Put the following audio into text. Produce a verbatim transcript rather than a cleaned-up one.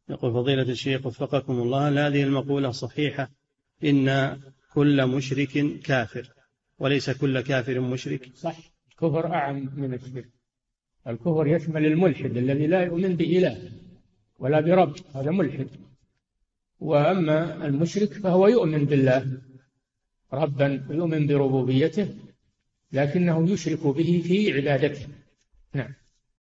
يقول فضيلة الشيخ وفقكم الله، هل هذه المقولة صحيحة إن كل مشرك كافر وليس كل كافر مشرك؟ صح، الكفر أعم من الشرك. الكفر يشمل الملحد الذي لا يؤمن بإله ولا برب، هذا ملحد. وأما المشرك فهو يؤمن بالله ربا ويؤمن بربوبيته، لكنه يشرك به في عبادته. نعم.